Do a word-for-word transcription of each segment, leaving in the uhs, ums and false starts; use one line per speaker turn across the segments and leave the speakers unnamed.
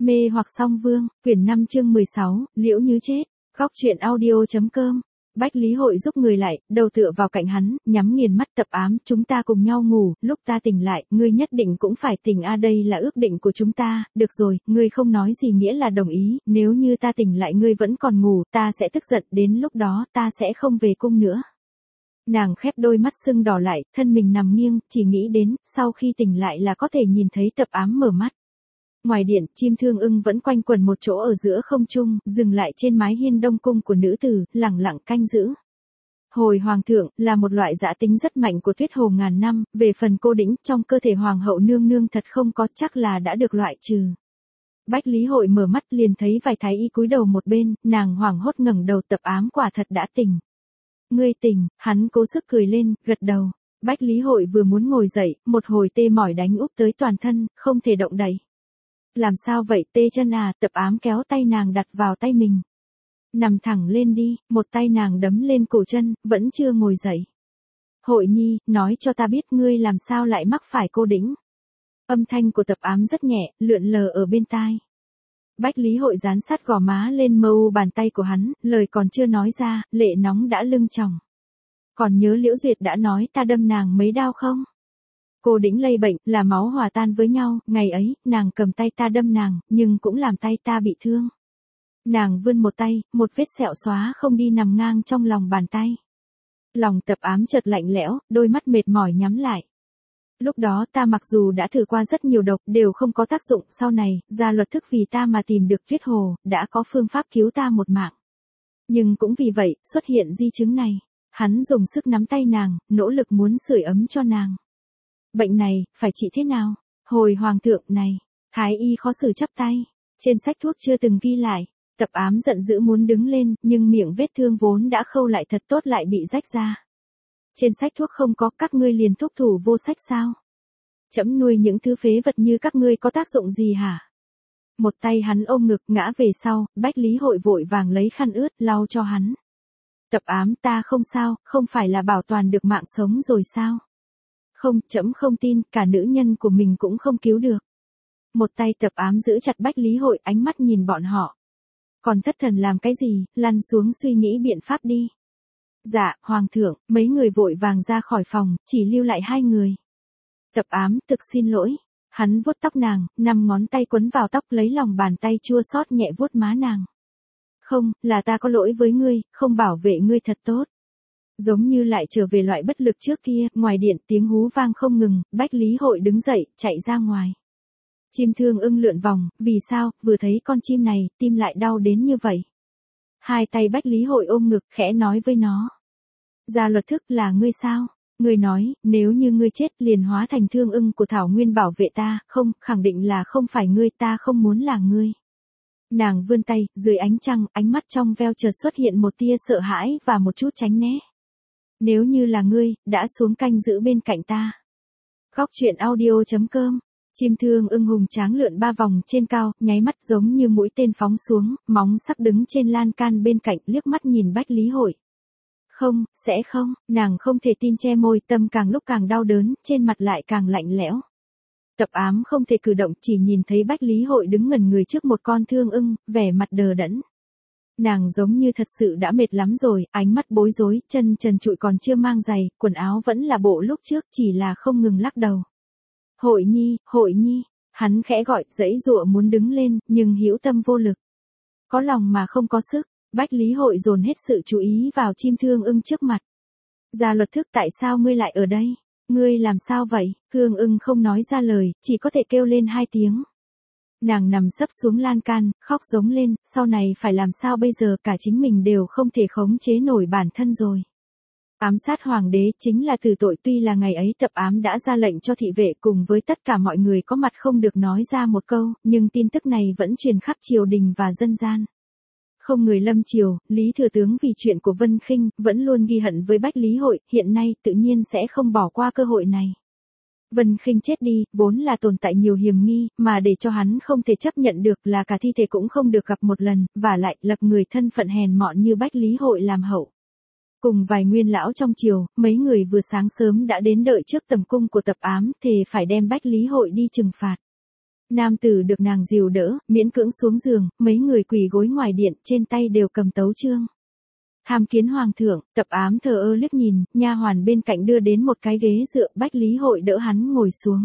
Mê hoặc song vương, quyển năm chương mười sáu, liễu như chết. Góc truyện audio.com. Bách Lý Hội giúp người lại, đầu tựa vào cạnh hắn, nhắm nghiền mắt. Tập ám, chúng ta cùng nhau ngủ, lúc ta tỉnh lại, ngươi nhất định cũng phải tỉnh a, đây là ước định của chúng ta. Được rồi, ngươi không nói gì nghĩa là đồng ý, nếu như ta tỉnh lại ngươi vẫn còn ngủ, ta sẽ tức giận, đến lúc đó ta sẽ không về cung nữa. Nàng khép đôi mắt sưng đỏ lại, thân mình nằm nghiêng, chỉ nghĩ đến, sau khi tỉnh lại là có thể nhìn thấy Tập ám mở mắt. Ngoài điện, chim thương ưng vẫn quanh quẩn một chỗ ở giữa không trung, dừng lại trên mái hiên đông cung của nữ tử, lẳng lặng canh giữ. Hồi hoàng thượng, là một loại dã tính rất mạnh của Tuyết Hồ ngàn năm, về phần cô đĩnh, trong cơ thể hoàng hậu nương nương thật không có, chắc là đã được loại trừ. Bách Lý Hội mở mắt liền thấy vài thái y cúi đầu một bên, nàng hoảng hốt ngẩng đầu. Tập ám quả thật đã tỉnh. Ngươi tỉnh, hắn cố sức cười lên, gật đầu. Bách Lý Hội vừa muốn ngồi dậy, một hồi tê mỏi đánh úp tới toàn thân, không thể động đậy. Làm sao vậy, tê chân à? Tập ám kéo tay nàng đặt vào tay mình. Nằm thẳng lên đi, một tay nàng đấm lên cổ chân, vẫn chưa ngồi dậy. Hội nhi, nói cho ta biết ngươi làm sao lại mắc phải cô đĩnh. Âm thanh của Tập ám rất nhẹ, lượn lờ ở bên tai. Bách Lý Hội dán sát gò má lên mờ u bàn tay của hắn, lời còn chưa nói ra, lệ nóng đã lưng tròng. Còn nhớ Liễu Duyệt đã nói ta đâm nàng mấy đao không? Cô đĩnh lây bệnh, là máu hòa tan với nhau, ngày ấy, nàng cầm tay ta đâm nàng, nhưng cũng làm tay ta bị thương. Nàng vươn một tay, một vết sẹo xóa không đi nằm ngang trong lòng bàn tay. Lòng Tập ám chợt lạnh lẽo, đôi mắt mệt mỏi nhắm lại. Lúc đó ta mặc dù đã thử qua rất nhiều độc, đều không có tác dụng, sau này, gia luật thức vì ta mà tìm được Tuyết Hồ, đã có phương pháp cứu ta một mạng. Nhưng cũng vì vậy, xuất hiện di chứng này. Hắn dùng sức nắm tay nàng, nỗ lực muốn sưởi ấm cho nàng. Bệnh này, phải trị thế nào? Hồi hoàng thượng này, thái y khó xử chắp tay. Trên sách thuốc chưa từng ghi lại. Tập ám giận dữ muốn đứng lên, nhưng miệng vết thương vốn đã khâu lại thật tốt lại bị rách ra. Trên sách thuốc không có, các ngươi liền thúc thủ vô sách sao? Trẫm nuôi những thứ phế vật như các ngươi có tác dụng gì hả? Một tay hắn ôm ngực ngã về sau, Bách Lý Hội vội vàng lấy khăn ướt lau cho hắn. Tập ám, ta không sao, không phải là bảo toàn được mạng sống rồi sao? Không, trẫm không tin, cả nữ nhân của mình cũng không cứu được. Một tay Tập ám giữ chặt Bách Lý Hội, ánh mắt nhìn bọn họ. Còn thất thần làm cái gì, lăn xuống suy nghĩ biện pháp đi. Dạ, hoàng thượng, mấy người vội vàng ra khỏi phòng, chỉ lưu lại hai người. Tập ám, thực xin lỗi. Hắn vuốt tóc nàng, năm ngón tay quấn vào tóc lấy lòng bàn tay chua xót nhẹ vuốt má nàng. Không, là ta có lỗi với ngươi, không bảo vệ ngươi thật tốt. Giống như lại trở về loại bất lực trước kia, ngoài điện tiếng hú vang không ngừng, Bách Lý Hội đứng dậy, chạy ra ngoài. Chim thương ưng lượn vòng, vì sao, vừa thấy con chim này, tim lại đau đến như vậy. Hai tay Bách Lý Hội ôm ngực, khẽ nói với nó. Gia luật thức là ngươi sao? Ngươi nói, nếu như ngươi chết liền hóa thành thương ưng của Thảo Nguyên bảo vệ ta, không, khẳng định là không phải ngươi, ta không muốn là ngươi. Nàng vươn tay, dưới ánh trăng, ánh mắt trong veo chợt xuất hiện một tia sợ hãi và một chút tránh né. Nếu như là ngươi, đã xuống canh giữ bên cạnh ta. Góc truyện audio.com. Chim thương ưng hùng tráng lượn ba vòng trên cao, nháy mắt giống như mũi tên phóng xuống, móng sắc đứng trên lan can bên cạnh, liếc mắt nhìn Bách Lý Hội. Không, sẽ không, nàng không thể tin, che môi, tâm càng lúc càng đau đớn, trên mặt lại càng lạnh lẽo. Tập ám không thể cử động, chỉ nhìn thấy Bách Lý Hội đứng ngẩn người trước một con thương ưng, vẻ mặt đờ đẫn. Nàng giống như thật sự đã mệt lắm rồi, ánh mắt bối rối, chân trần trụi còn chưa mang giày, quần áo vẫn là bộ lúc trước, chỉ là không ngừng lắc đầu. Hội nhi, hội nhi, hắn khẽ gọi, giãy giụa muốn đứng lên, nhưng hữu tâm vô lực. Có lòng mà không có sức, Bách Lý Hội dồn hết sự chú ý vào chim thương ưng trước mặt. Gia luật thức, tại sao ngươi lại ở đây? Ngươi làm sao vậy? Thương ưng không nói ra lời, chỉ có thể kêu lên hai tiếng. Nàng nằm sấp xuống lan can, khóc giống lên, sau này phải làm sao bây giờ, cả chính mình đều không thể khống chế nổi bản thân rồi. Ám sát hoàng đế chính là tử tội, tuy là ngày ấy Tập ám đã ra lệnh cho thị vệ cùng với tất cả mọi người có mặt không được nói ra một câu, nhưng tin tức này vẫn truyền khắp triều đình và dân gian. Không người lâm triều, Lý Thừa Tướng vì chuyện của Vân Khinh, vẫn luôn ghi hận với Bách Lý Hội, hiện nay tự nhiên sẽ không bỏ qua cơ hội này. Vân Khinh chết đi, vốn là tồn tại nhiều hiểm nghi, mà để cho hắn không thể chấp nhận được là cả thi thể cũng không được gặp một lần, và lại lập người thân phận hèn mọn như Bách Lý Hội làm hậu. Cùng vài nguyên lão trong triều, mấy người vừa sáng sớm đã đến đợi trước tầm cung của Tập ám, thề phải đem Bách Lý Hội đi trừng phạt. Nam tử được nàng dìu đỡ, miễn cưỡng xuống giường, mấy người quỳ gối ngoài điện, trên tay đều cầm tấu chương. Tham kiến hoàng thượng, Tập Ám thờ ơ liếc nhìn, nha hoàn bên cạnh đưa đến một cái ghế dựa, Bách Lý Hội đỡ hắn ngồi xuống.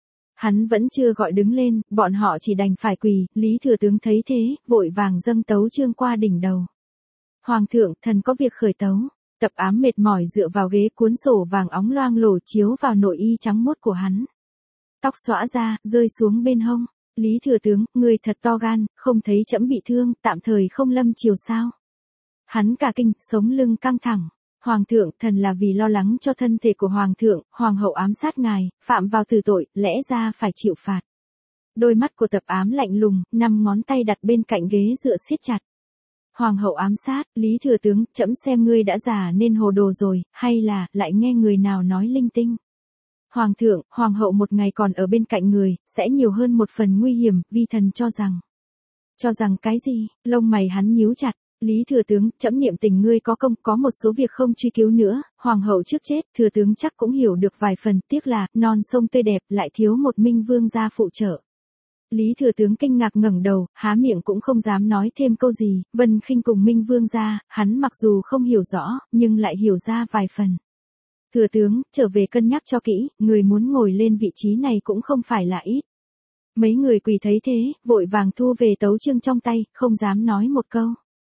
Hắn vẫn chưa gọi đứng lên, bọn họ chỉ đành phải quỳ, Lý thừa tướng thấy thế, vội vàng dâng tấu chương qua đỉnh đầu. Hoàng thượng, thần có việc khởi tấu. Tập Ám mệt mỏi dựa vào ghế, cuốn sổ vàng óng loang lổ chiếu vào nội y trắng muốt của hắn. Tóc xõa ra, rơi xuống bên hông. Lý thừa tướng, người thật to gan, không thấy trẫm bị thương, tạm thời không lâm chiều sao. Hắn cả kinh, sống lưng căng thẳng. Hoàng thượng, thần là vì lo lắng cho thân thể của hoàng thượng, hoàng hậu ám sát ngài, phạm vào tử tội, lẽ ra phải chịu phạt. Đôi mắt của Tập Ám lạnh lùng, năm ngón tay đặt bên cạnh ghế dựa siết chặt. Hoàng hậu ám sát, Lý thừa tướng, trẫm xem ngươi đã già nên hồ đồ rồi, hay là, lại nghe người nào nói linh tinh. Hoàng thượng, hoàng hậu một ngày còn ở bên cạnh người, sẽ nhiều hơn một phần nguy hiểm, vi thần cho rằng. Cho rằng cái gì, lông mày hắn nhíu chặt. Lý thừa tướng, trẫm niệm tình ngươi có công, có một số việc không truy cứu nữa, hoàng hậu trước chết, thừa tướng chắc cũng hiểu được vài phần, tiếc là, non sông tươi đẹp, lại thiếu một minh vương gia phụ trợ. Lý thừa tướng kinh ngạc ngẩng đầu, há miệng cũng không dám nói thêm câu gì, Vân Khinh cùng minh vương gia, hắn mặc dù không hiểu rõ, nhưng lại hiểu ra vài phần. Thừa tướng, trở về cân nhắc cho kỹ, người muốn ngồi lên vị trí này cũng không phải là ít. Mấy người quỳ thấy thế, vội vàng thu về tấu chương trong tay, không dám nói một câu.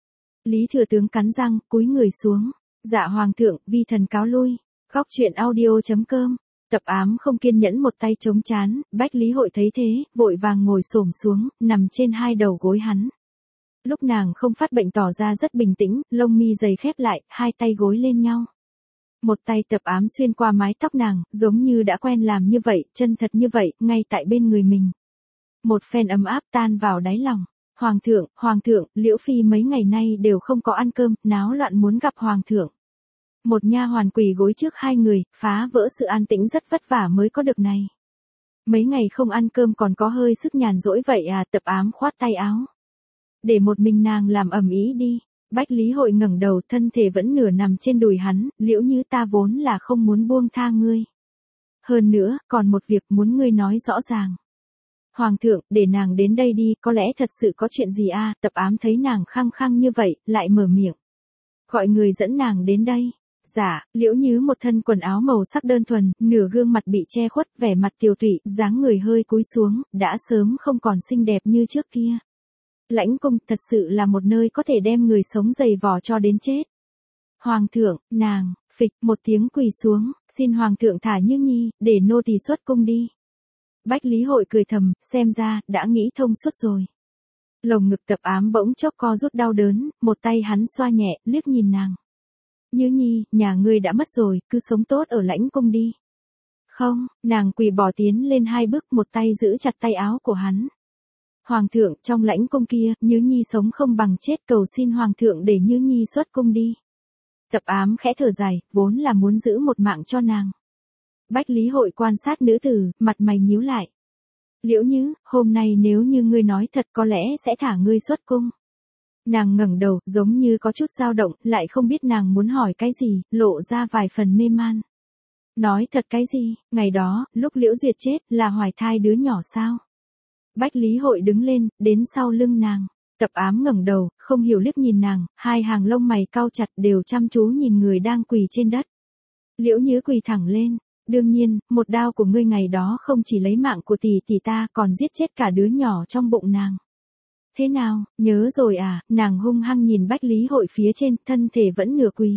Lý thừa tướng cắn răng, cúi người xuống. Dạ hoàng thượng, vi thần cáo lui. Góc truyện audio chấm com. Tập Ám không kiên nhẫn một tay chống chán, Bách Lý Hội thấy thế, vội vàng ngồi xổm xuống, nằm trên hai đầu gối hắn. Lúc nàng không phát bệnh tỏ ra rất bình tĩnh, lông mi dày khép lại, hai tay gối lên nhau. Một tay Tập Ám xuyên qua mái tóc nàng, giống như đã quen làm như vậy, chân thật như vậy, ngay tại bên người mình. Một phen ấm áp tan vào đáy lòng. Hoàng thượng, hoàng thượng, Liễu Phi mấy ngày nay đều không có ăn cơm, náo loạn muốn gặp hoàng thượng. Một nha hoàn quỳ gối trước hai người, phá vỡ sự an tĩnh rất vất vả mới có được này. Mấy ngày không ăn cơm còn có hơi sức nhàn rỗi vậy à, Tập Ám khoát tay áo. Để một mình nàng làm ầm ĩ đi. Bách Lý Hội ngẩng đầu, thân thể vẫn nửa nằm trên đùi hắn, Liễu Như ta vốn là không muốn buông tha ngươi. Hơn nữa, còn một việc muốn ngươi nói rõ ràng. Hoàng thượng, để nàng đến đây đi, có lẽ thật sự có chuyện gì à, Tập Ám thấy nàng khăng khăng như vậy, lại mở miệng. Gọi người dẫn nàng đến đây. Dạ, Liễu Như một thân quần áo màu sắc đơn thuần, nửa gương mặt bị che khuất, vẻ mặt tiều tụy, dáng người hơi cúi xuống, đã sớm không còn xinh đẹp như trước kia. Lãnh cung thật sự là một nơi có thể đem người sống dày vò cho đến chết. Hoàng thượng, nàng, phịch, một tiếng quỳ xuống, xin hoàng thượng thả Như Nhi, để nô tỳ xuất cung đi. Bách Lý Hội cười thầm, xem ra, đã nghĩ thông suốt rồi. Lồng ngực Tập Ám bỗng chốc co rút đau đớn, một tay hắn xoa nhẹ, liếc nhìn nàng. Như Nhi, nhà ngươi đã mất rồi, cứ sống tốt ở lãnh cung đi. Không, nàng quỳ bỏ tiến lên hai bước, một tay giữ chặt tay áo của hắn. Hoàng thượng, trong lãnh cung kia, Như Nhi sống không bằng chết, cầu xin hoàng thượng để Như Nhi xuất cung đi. Tập Ám khẽ thở dài, vốn là muốn giữ một mạng cho nàng. Bách Lý Hội quan sát nữ tử, mặt mày nhíu lại. Liễu Như, hôm nay nếu như ngươi nói thật có lẽ sẽ thả ngươi xuất cung. Nàng ngẩng đầu, giống như có chút dao động, lại không biết nàng muốn hỏi cái gì, lộ ra vài phần mê man. Nói thật cái gì, ngày đó, lúc Liễu Duyệt chết, là hoài thai đứa nhỏ sao? Bách Lý Hội đứng lên, đến sau lưng nàng. Tập Ám ngẩng đầu, không hiểu liếc nhìn nàng, hai hàng lông mày cau chặt đều chăm chú nhìn người đang quỳ trên đất. Liễu Như quỳ thẳng lên. Đương nhiên, một đao của ngươi ngày đó không chỉ lấy mạng của tỷ tỷ ta, còn giết chết cả đứa nhỏ trong bụng nàng. Thế nào, nhớ rồi à, nàng hung hăng nhìn Bách Lý Hội phía trên, thân thể vẫn nửa quỳ.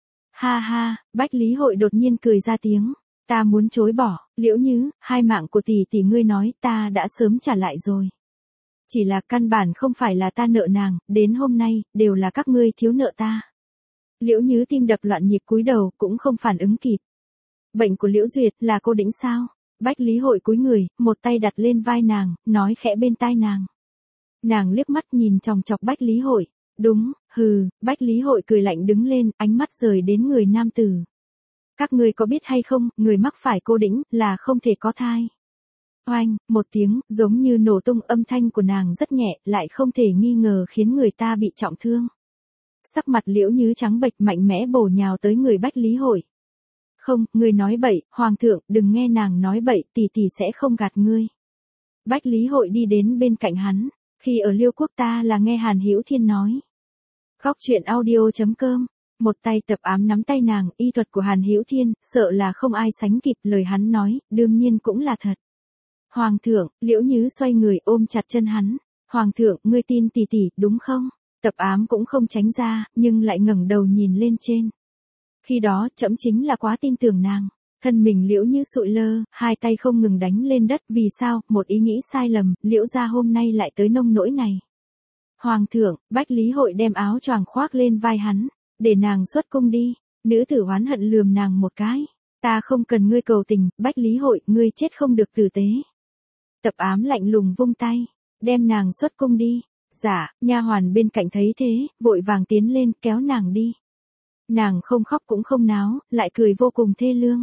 Ha ha, Bách Lý Hội đột nhiên cười ra tiếng. Ta muốn chối bỏ, Liễu Như, hai mạng của tỷ tỷ ngươi nói ta đã sớm trả lại rồi. Chỉ là căn bản không phải là ta nợ nàng, đến hôm nay, đều là các ngươi thiếu nợ ta. Liễu Như tim đập loạn nhịp cúi đầu, cũng không phản ứng kịp. Bệnh của Liễu Duyệt là cô đĩnh sao? Bách Lý Hội cúi người, một tay đặt lên vai nàng, nói khẽ bên tai nàng. Nàng liếc mắt nhìn chòng chọc Bách Lý Hội. Đúng, hừ, Bách Lý Hội cười lạnh đứng lên, ánh mắt rời đến người nam tử. Các ngươi có biết hay không, người mắc phải cô đĩnh, là không thể có thai. Oanh, một tiếng, giống như nổ tung, âm thanh của nàng rất nhẹ, lại không thể nghi ngờ khiến người ta bị trọng thương. Sắc mặt Liễu Như trắng bệch, mạnh mẽ bổ nhào tới người Bách Lý Hội. Không, ngươi nói bậy, hoàng thượng, đừng nghe nàng nói bậy, tỷ tỷ sẽ không gạt ngươi. Bách Lý Hội đi đến bên cạnh hắn, khi ở Liêu Quốc ta là nghe Hàn Hữu Thiên nói. Góc truyện audio chấm com, một tay Tập Ám nắm tay nàng, y thuật của Hàn Hữu Thiên, sợ là không ai sánh kịp, lời hắn nói, đương nhiên cũng là thật. Hoàng thượng, Liễu Nhứ xoay người ôm chặt chân hắn, Hoàng thượng, ngươi tin tỷ tỷ, đúng không? Tập Ám cũng không tránh ra, nhưng lại ngẩng đầu nhìn lên trên. Khi đó, trẫm chính là quá tin tưởng nàng. Thân mình Liễu Như sụi lơ, hai tay không ngừng đánh lên đất, vì sao, một ý nghĩ sai lầm, Liễu gia hôm nay lại tới nông nỗi này. Hoàng thượng, Bách Lý Hội đem áo choàng khoác lên vai hắn, để nàng xuất cung đi, nữ tử oán hận lườm nàng một cái. Ta không cần ngươi cầu tình, Bách Lý Hội, ngươi chết không được tử tế. Tập Ám lạnh lùng vung tay, đem nàng xuất cung đi. Dạ, nha hoàn bên cạnh thấy thế, vội vàng tiến lên, kéo nàng đi. Nàng không khóc cũng không náo, lại cười vô cùng thê lương.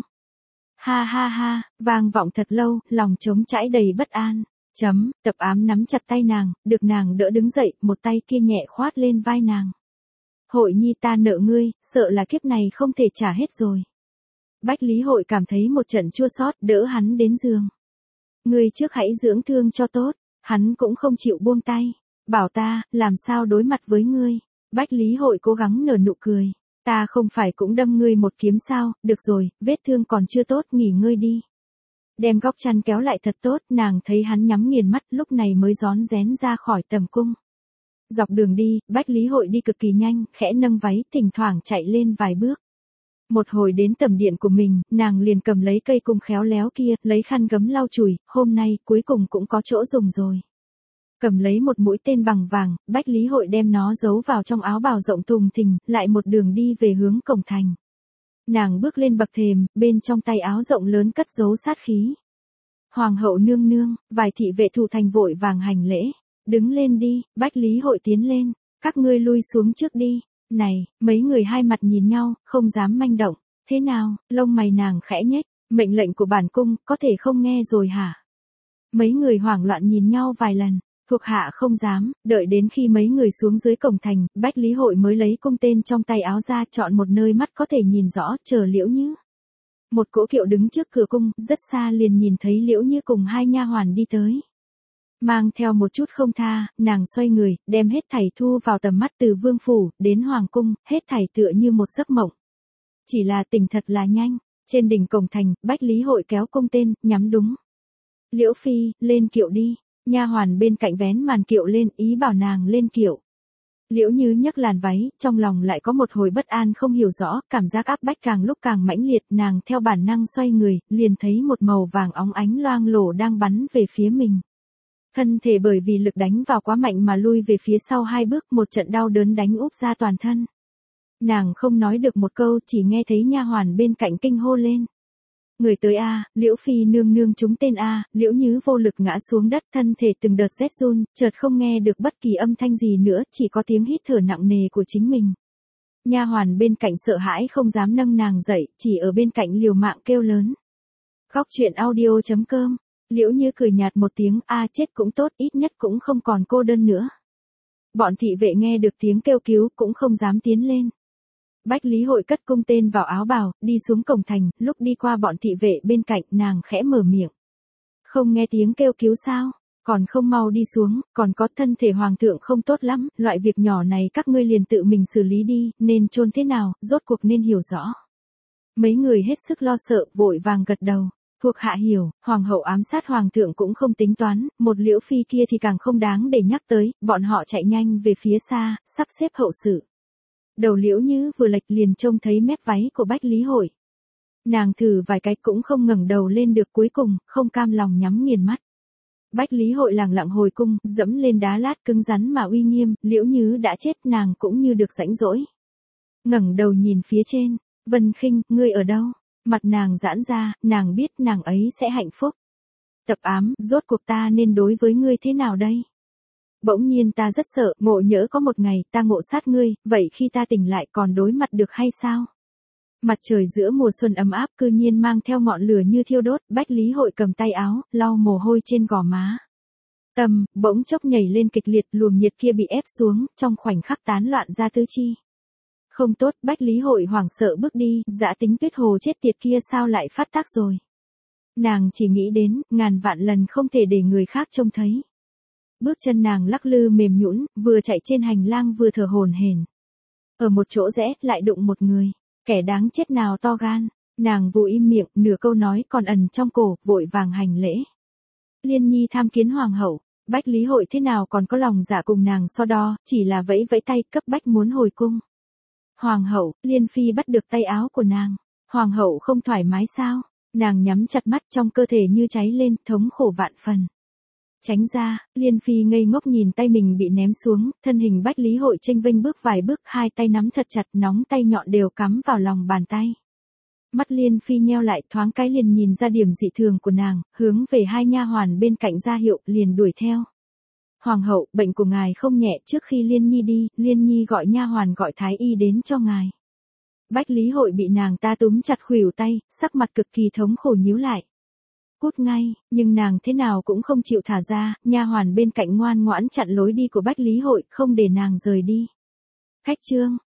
Ha ha ha, vang vọng thật lâu, lòng trống trải đầy bất an. Chấm, Tập Ám nắm chặt tay nàng, được nàng đỡ đứng dậy, một tay kia nhẹ khoát lên vai nàng. Hội nhi ta nợ ngươi, sợ là kiếp này không thể trả hết rồi. Bách Lý Hội cảm thấy một trận chua xót, đỡ hắn đến giường. Ngươi trước hãy dưỡng thương cho tốt, hắn cũng không chịu buông tay. Bảo ta, làm sao đối mặt với ngươi. Bách Lý Hội cố gắng nở nụ cười. Ta không phải cũng đâm ngươi một kiếm sao, được rồi, vết thương còn chưa tốt, nghỉ ngơi đi. Đem góc chăn kéo lại thật tốt, nàng thấy hắn nhắm nghiền mắt, lúc này mới rón rén ra khỏi tầm cung. Dọc đường đi, Bách Lý Hội đi cực kỳ nhanh, khẽ nâng váy, thỉnh thoảng chạy lên vài bước. Một hồi đến tầm điện của mình, nàng liền cầm lấy cây cung khéo léo kia, lấy khăn gấm lau chùi, hôm nay cuối cùng cũng có chỗ dùng rồi. Cầm lấy một mũi tên bằng vàng, Bách Lý Hội đem nó giấu vào trong áo bào rộng thùng thình, lại một đường đi về hướng cổng thành. Nàng bước lên bậc thềm, bên trong tay áo rộng lớn cất giấu sát khí. Hoàng hậu nương nương, vài thị vệ thủ thành vội vàng hành lễ. Đứng lên đi, Bách Lý Hội tiến lên, các ngươi lui xuống trước đi. Này, mấy người hai mặt nhìn nhau, không dám manh động. Thế nào, lông mày nàng khẽ nhếch, mệnh lệnh của bản cung, có thể không nghe rồi hả? Mấy người hoảng loạn nhìn nhau vài lần. Thuộc hạ không dám, đợi đến khi mấy người xuống dưới cổng thành, Bách Lý Hội mới lấy cung tên trong tay áo ra, chọn một nơi mắt có thể nhìn rõ, chờ Liễu Như. Một cỗ kiệu đứng trước cửa cung, rất xa liền nhìn thấy Liễu Như cùng hai nha hoàn đi tới. Mang theo một chút không tha, nàng xoay người, đem hết thảy thu vào tầm mắt, từ vương phủ, đến hoàng cung, hết thảy tựa như một giấc mộng. Chỉ là tình thật là nhanh, trên đỉnh cổng thành, Bách Lý Hội kéo cung tên, nhắm đúng. Liễu Phi, lên kiệu đi. Nha hoàn bên cạnh vén màn kiệu lên, ý bảo nàng lên kiệu. Liễu Như nhấc làn váy, trong lòng lại có một hồi bất an không hiểu rõ, cảm giác áp bách càng lúc càng mãnh liệt, nàng theo bản năng xoay người, liền thấy một màu vàng óng ánh loang lổ đang bắn về phía mình. Thân thể bởi vì lực đánh vào quá mạnh mà lui về phía sau hai bước, một trận đau đớn đánh úp ra toàn thân. Nàng không nói được một câu, chỉ nghe thấy nha hoàn bên cạnh kinh hô lên. Người tới a, Liễu Phi nương nương trúng tên a, Liễu Nhứ vô lực ngã xuống đất, thân thể từng đợt rét run, chợt không nghe được bất kỳ âm thanh gì nữa, chỉ có tiếng hít thở nặng nề của chính mình. Nha hoàn bên cạnh sợ hãi không dám nâng nàng dậy, chỉ ở bên cạnh liều mạng kêu lớn. Góc truyện audio chấm com, Liễu Như cười nhạt một tiếng, a chết cũng tốt, ít nhất cũng không còn cô đơn nữa. Bọn thị vệ nghe được tiếng kêu cứu cũng không dám tiến lên. Bách Lý Hội cất cung tên vào áo bào, đi xuống cổng thành, lúc đi qua bọn thị vệ bên cạnh, nàng khẽ mở miệng. Không nghe tiếng kêu cứu sao, còn không mau đi xuống, còn có thân thể hoàng thượng không tốt lắm, loại việc nhỏ này các ngươi liền tự mình xử lý đi, nên chôn thế nào, rốt cuộc nên hiểu rõ. Mấy người hết sức lo sợ, vội vàng gật đầu. Thuộc hạ hiểu, hoàng hậu ám sát hoàng thượng cũng không tính toán, một Liễu Phi kia thì càng không đáng để nhắc tới, bọn họ chạy nhanh về phía xa, sắp xếp hậu sự. Đầu Liễu Như vừa lệch liền trông thấy mép váy của Bách Lý Hội. Nàng thử vài cái cũng không ngẩng đầu lên được, cuối cùng, không cam lòng nhắm nghiền mắt. Bách Lý Hội lẳng lặng hồi cung, dẫm lên đá lát cứng rắn mà uy nghiêm, Liễu Như đã chết, nàng cũng như được rãnh rỗi. Ngẩng đầu nhìn phía trên, Vân Khinh, ngươi ở đâu? Mặt nàng giãn ra, nàng biết nàng ấy sẽ hạnh phúc. Tập Ám, rốt cuộc ta nên đối với ngươi thế nào đây? Bỗng nhiên ta rất sợ, ngộ nhỡ có một ngày ta ngộ sát ngươi, vậy khi ta tỉnh lại còn đối mặt được hay sao? Mặt trời giữa mùa xuân ấm áp cư nhiên mang theo ngọn lửa như thiêu đốt, Bách Lý Hội cầm tay áo, lau mồ hôi trên gò má. Tâm, bỗng chốc nhảy lên kịch liệt, luồng nhiệt kia bị ép xuống, trong khoảnh khắc tán loạn ra tứ chi. Không tốt, Bách Lý Hội hoảng sợ bước đi, dã tính tuyết hồ chết tiệt kia sao lại phát tác rồi. Nàng chỉ nghĩ đến, ngàn vạn lần không thể để người khác trông thấy. Bước chân nàng lắc lư mềm nhũn, vừa chạy trên hành lang vừa thở hổn hển. Ở một chỗ rẽ, lại đụng một người, kẻ đáng chết nào to gan, nàng vù im miệng, nửa câu nói còn ẩn trong cổ, vội vàng hành lễ. Liên Nhi tham kiến hoàng hậu, Bách Lý Hội thế nào còn có lòng dạ cùng nàng so đo, chỉ là vẫy vẫy tay cấp bách muốn hồi cung. Hoàng hậu, Liên Phi bắt được tay áo của nàng. Hoàng hậu không thoải mái sao? Nàng nhắm chặt mắt trong cơ thể như cháy lên, thống khổ vạn phần. Tránh ra, Liên Phi ngây ngốc nhìn tay mình bị ném xuống, thân hình Bách Lý Hội chênh vênh bước vài bước, hai tay nắm thật chặt, nóng tay nhọn đều cắm vào lòng bàn tay. Mắt Liên Phi nheo lại, thoáng cái liền nhìn ra điểm dị thường của nàng, hướng về hai nha hoàn bên cạnh ra hiệu, liền đuổi theo. Hoàng hậu, bệnh của ngài không nhẹ, trước khi Liên Nhi đi, Liên Nhi gọi nha hoàn gọi thái y đến cho ngài. Bách Lý Hội bị nàng ta túm chặt khuỷu tay, sắc mặt cực kỳ thống khổ nhíu lại. Cút ngay, nhưng nàng thế nào cũng không chịu thả ra, nha hoàn bên cạnh ngoan ngoãn chặn lối đi của Bách Lý Hội, không để nàng rời đi. Khách trương,